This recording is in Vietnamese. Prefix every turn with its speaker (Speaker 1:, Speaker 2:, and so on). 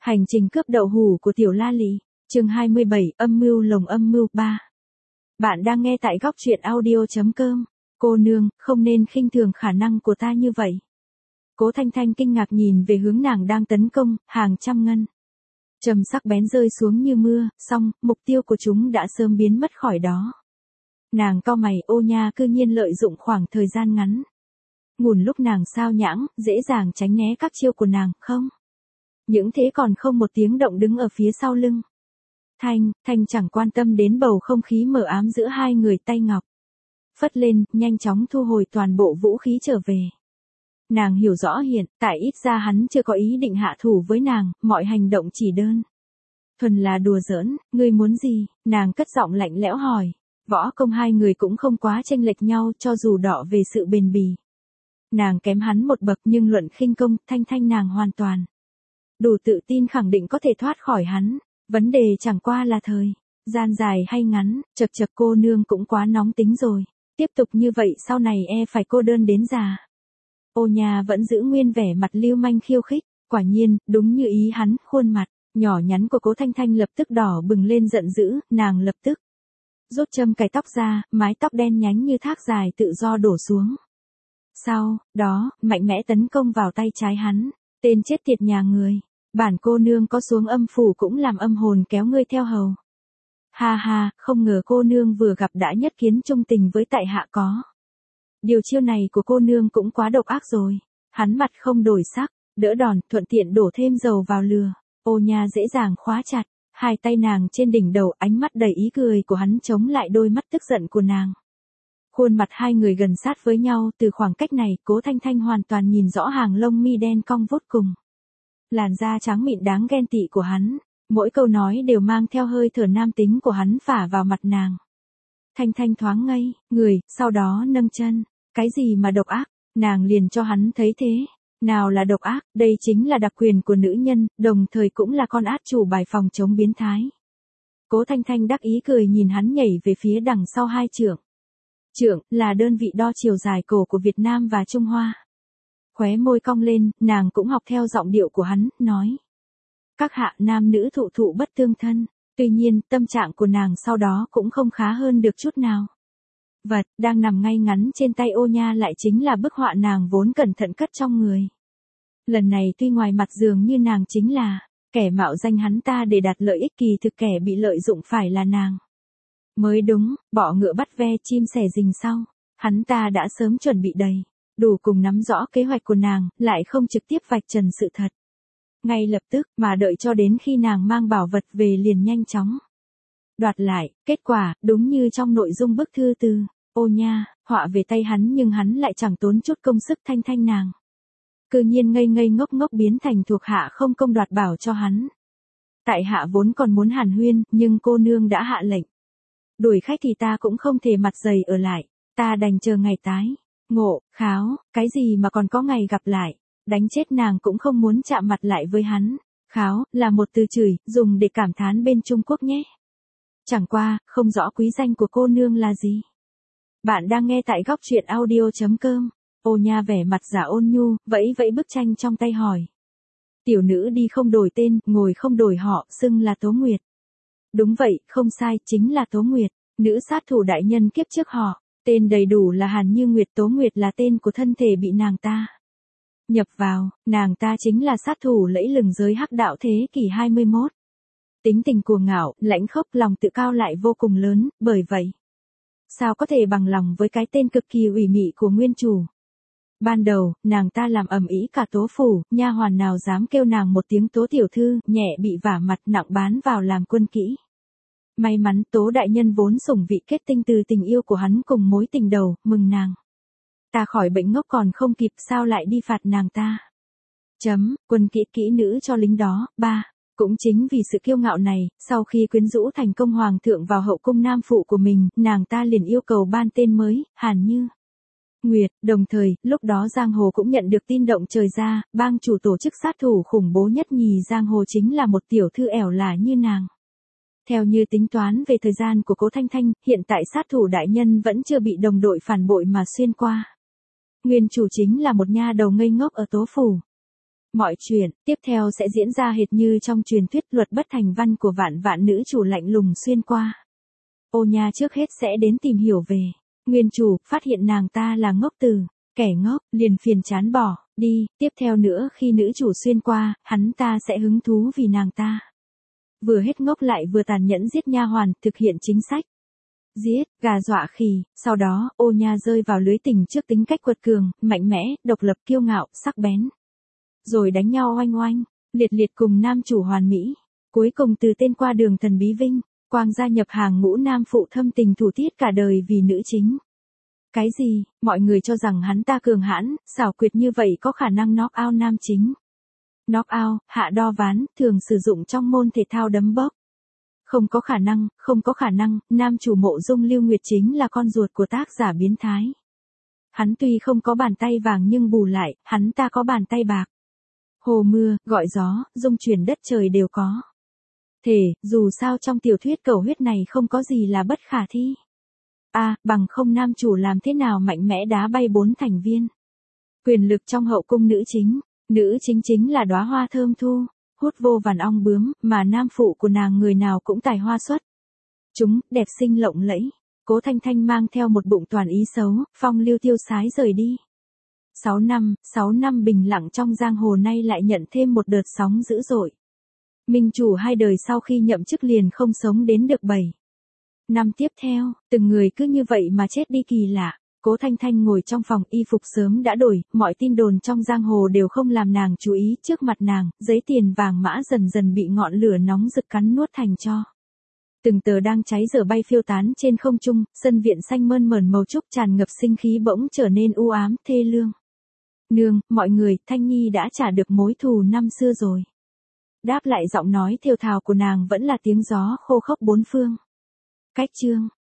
Speaker 1: Hành trình cướp đậu hũ của Tiểu La Lị, chương 27, âm mưu lồng âm mưu 3. Bạn đang nghe tại góc truyện audio.com. Cô nương, không nên khinh thường khả năng của ta như vậy. Cố Thanh Thanh kinh ngạc nhìn về hướng nàng đang tấn công, hàng trăm ngân trầm sắc bén rơi xuống như mưa, song, mục tiêu của chúng đã sớm biến mất khỏi đó. Nàng cau mày, Ô Nha cư nhiên lợi dụng khoảng thời gian ngắn ngủn lúc nàng sao nhãng, dễ dàng tránh né các chiêu của nàng, không? Những thế còn không một tiếng động đứng ở phía sau lưng. Thanh chẳng quan tâm đến bầu không khí mờ ám giữa hai người, tay ngọc phất lên, nhanh chóng thu hồi toàn bộ vũ khí trở về. Nàng hiểu rõ hiện tại ít ra hắn chưa có ý định hạ thủ với nàng, mọi hành động chỉ đơn thuần là đùa giỡn. Ngươi muốn gì? Nàng cất giọng lạnh lẽo hỏi. Võ công hai người cũng không quá chênh lệch nhau, cho dù đọ về sự bền bỉ. Nàng kém hắn một bậc, nhưng luận khinh công, Thanh nàng hoàn toàn đủ tự tin khẳng định có thể thoát khỏi hắn. Vấn đề chẳng qua là thời gian dài hay ngắn. Chật cô nương cũng quá nóng tính rồi. Tiếp tục như vậy sau này phải cô đơn đến già. Ô Nha vẫn giữ nguyên vẻ mặt lưu manh khiêu khích. Quả nhiên, đúng như ý hắn, khuôn mặt nhỏ nhắn của Cố Thanh lập tức đỏ bừng lên giận dữ. Nàng lập tức rút châm cài tóc ra, mái tóc đen nhánh như thác dài tự do đổ xuống. Sau đó, mạnh mẽ tấn công vào tay trái hắn. Tên chết tiệt nhà người, bản cô nương có xuống âm phủ cũng làm âm hồn kéo ngươi theo hầu. Ha, không ngờ cô nương vừa gặp đã nhất kiến trung tình với tại hạ có. Điều chiêu này của cô nương cũng quá độc ác rồi. Hắn mặt không đổi sắc, đỡ đòn, thuận tiện đổ thêm dầu vào lửa. Ô Nha dễ dàng khóa chặt hai tay nàng trên đỉnh đầu, ánh mắt đầy ý cười của hắn chống lại đôi mắt tức giận của nàng. Khuôn mặt hai người gần sát với nhau, từ khoảng cách này, Cố Thanh hoàn toàn nhìn rõ hàng lông mi đen cong vút cùng làn da trắng mịn đáng ghen tị của hắn. Mỗi câu nói đều mang theo hơi thở nam tính của hắn phả vào mặt nàng. Thanh thoáng ngây người, sau đó nâng chân. Cái gì mà độc ác? Nàng liền cho hắn thấy thế. Nào là độc ác, đây chính là đặc quyền của nữ nhân, đồng thời cũng là con át chủ bài phòng chống biến thái. Cố Thanh đắc ý cười nhìn hắn nhảy về phía đằng sau hai trượng. Trượng là đơn vị đo chiều dài cổ của Việt Nam và Trung Hoa. Khóe môi cong lên, nàng cũng học theo giọng điệu của hắn, nói. Các hạ nam nữ thụ bất tương thân. Tuy nhiên, tâm trạng của nàng sau đó cũng không khá hơn được chút nào. Vật đang nằm ngay ngắn trên tay Ô Nha lại chính là bức họa nàng vốn cẩn thận cất trong người. Lần này tuy ngoài mặt dường như nàng chính là kẻ mạo danh hắn ta để đạt lợi ích, kỳ thực kẻ bị lợi dụng phải là nàng. Mới đúng, bọ ngựa bắt ve chim sẻ rình sau. Hắn ta đã sớm chuẩn bị đầy đủ cùng nắm rõ kế hoạch của nàng, lại không trực tiếp vạch trần sự thật ngay lập tức, mà đợi cho đến khi nàng mang bảo vật về liền nhanh chóng đoạt lại. Kết quả, đúng như trong nội dung bức thư từ Ô Nha họa về tay hắn, nhưng hắn lại chẳng tốn chút công sức. Thanh nàng cư nhiên ngây ngốc biến thành thuộc hạ không công đoạt bảo cho hắn. Tại hạ vốn còn muốn hàn huyên, nhưng cô nương đã hạ lệnh đuổi khách thì ta cũng không thể mặt dày ở lại. Ta đành chờ ngày tái ngộ, kháo, cái gì mà còn có ngày gặp lại. Đánh chết nàng cũng không muốn chạm mặt lại với hắn. Kháo, là một từ chửi, dùng để cảm thán bên Trung Quốc nhé. Chẳng qua, không rõ quý danh của cô nương là gì. Bạn đang nghe tại góc truyện audio.com. Ô Nha vẻ mặt giả ôn nhu, vẫy bức tranh trong tay hỏi. Tiểu nữ đi không đổi tên, ngồi không đổi họ, xưng là Tố Nguyệt. Đúng vậy, không sai, chính là Tố Nguyệt, nữ sát thủ đại nhân kiếp trước họ. Tên đầy đủ là Hàn Như Nguyệt. Tố Nguyệt là tên của thân thể bị nàng ta nhập vào. Nàng ta chính là sát thủ lẫy lừng giới hắc đạo thế kỷ 21. Tính tình cuồng ngạo, lãnh khốc, lòng tự cao lại vô cùng lớn, bởi vậy sao có thể bằng lòng với cái tên cực kỳ ủy mị của nguyên chủ. Ban đầu, nàng ta làm ầm ĩ cả Tố phủ, nha hoàn nào dám kêu nàng một tiếng Tố tiểu thư, nhẹ bị vả mặt, nặng bán vào làm quân kỹ. May mắn Tố đại nhân vốn sủng vị kết tinh từ tình yêu của hắn cùng mối tình đầu, mừng nàng ta khỏi bệnh ngốc còn không kịp, sao lại đi phạt nàng ta. Quân kỹ nữ cho lính đó. 3. Cũng chính vì sự kiêu ngạo này, sau khi quyến rũ thành công hoàng thượng vào hậu cung nam phụ của mình, nàng ta liền yêu cầu ban tên mới, Hàn Như Nguyệt. Đồng thời, lúc đó giang hồ cũng nhận được tin động trời ra, bang chủ tổ chức sát thủ khủng bố nhất nhì giang hồ chính là một tiểu thư ẻo lả như nàng. Theo như tính toán về thời gian của Cố Thanh, hiện tại sát thủ đại nhân vẫn chưa bị đồng đội phản bội mà xuyên qua. Nguyên chủ chính là một nha đầu ngây ngốc ở Tố phủ. Mọi chuyện, tiếp theo sẽ diễn ra hệt như trong truyền thuyết luật bất thành văn của vạn vạn nữ chủ lạnh lùng xuyên qua. Ô nha trước hết sẽ đến tìm hiểu về nguyên chủ, phát hiện nàng ta là ngốc tử, kẻ ngốc, liền phiền chán bỏ đi. Tiếp theo nữa khi nữ chủ xuyên qua, hắn ta sẽ hứng thú vì nàng ta vừa hết ngốc lại vừa tàn nhẫn giết nha hoàn, thực hiện chính sách giết gà dọa khỉ. Sau đó, ô nha rơi vào lưới tình trước tính cách quật cường, mạnh mẽ, độc lập, kiêu ngạo, sắc bén. Rồi đánh nhau oanh oanh, liệt liệt cùng nam chủ hoàn mỹ. Cuối cùng từ tên qua đường thần bí vinh, quang gia nhập hàng ngũ nam phụ thâm tình thủ tiết cả đời vì nữ chính. Cái gì, mọi người cho rằng hắn ta cường hãn, xảo quyệt như vậy có khả năng knock out nam chính. Knock out, hạ đo ván, thường sử dụng trong môn thể thao đấm bóp. Không có khả năng, không có khả năng, nam chủ Mộ Dung Lưu Nguyệt chính là con ruột của tác giả biến thái. Hắn tuy không có bàn tay vàng nhưng bù lại, hắn ta có bàn tay bạc. Hồ mưa, gọi gió, dung chuyển đất trời đều có. Thể, dù sao trong tiểu thuyết cầu huyết này không có gì là bất khả thi. Bằng không nam chủ làm thế nào mạnh mẽ đá bay 4 thành viên. Quyền lực trong hậu cung nữ chính chính là đóa hoa thơm thu, hút vô vàn ong bướm, mà nam phụ của nàng người nào cũng tài hoa xuất chúng, đẹp xinh lộng lẫy. Cố Thanh Thanh mang theo một bụng toàn ý xấu, phong lưu tiêu sái rời đi. 6 năm bình lặng trong giang hồ nay lại nhận thêm một đợt sóng dữ dội. Minh chủ 2 đời sau khi nhậm chức liền không sống đến được 7 năm tiếp theo, từng người cứ như vậy mà chết đi kỳ lạ. Cố Thanh Thanh ngồi trong phòng, y phục sớm đã đổi, mọi tin đồn trong giang hồ đều không làm nàng chú ý. Trước mặt nàng, giấy tiền vàng mã dần dần bị ngọn lửa nóng rực cắn nuốt thành tro. Từng tờ đang cháy dở bay phiêu tán trên không trung, sân viện xanh mơn mởn màu trúc tràn ngập sinh khí bỗng trở nên u ám, thê lương. Nương, mọi người, Thanh Nhi đã trả được mối thù năm xưa rồi. Đáp lại giọng nói thều thào của nàng vẫn là tiếng gió khô khốc bốn phương. Cách chương